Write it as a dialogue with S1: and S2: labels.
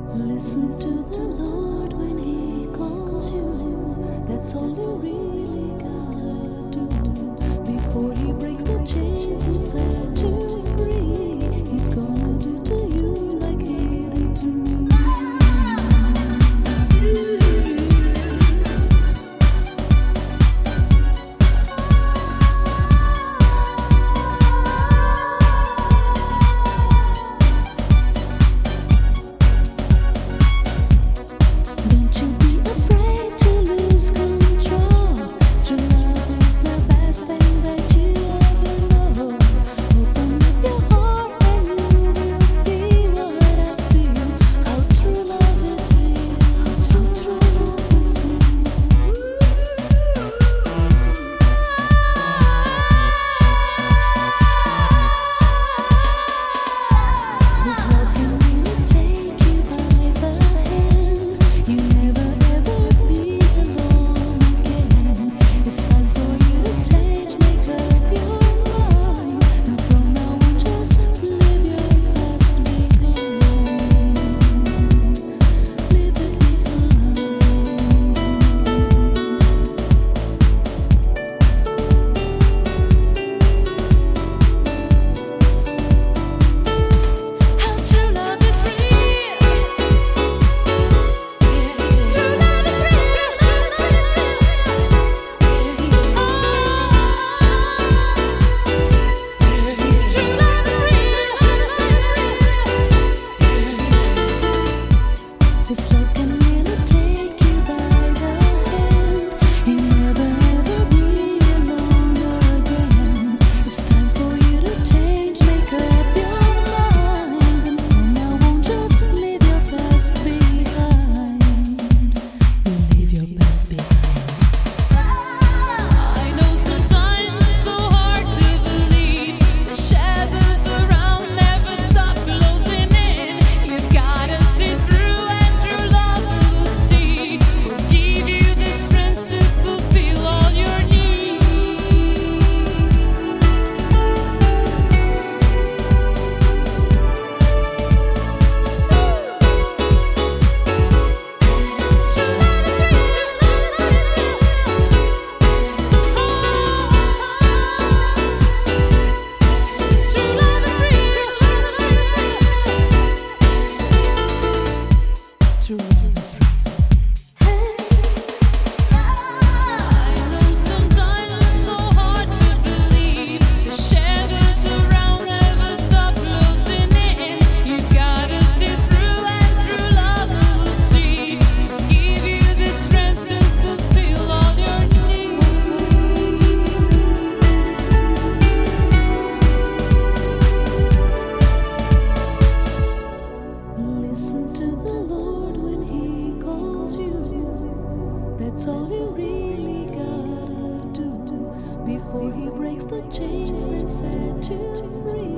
S1: Listen to the Lord when He calls you. That's all you really gotta do. Before He breaks the chains and sets you free, He's gonna do to you like He did to me. That's all you really gotta do before He breaks the chains that set you free.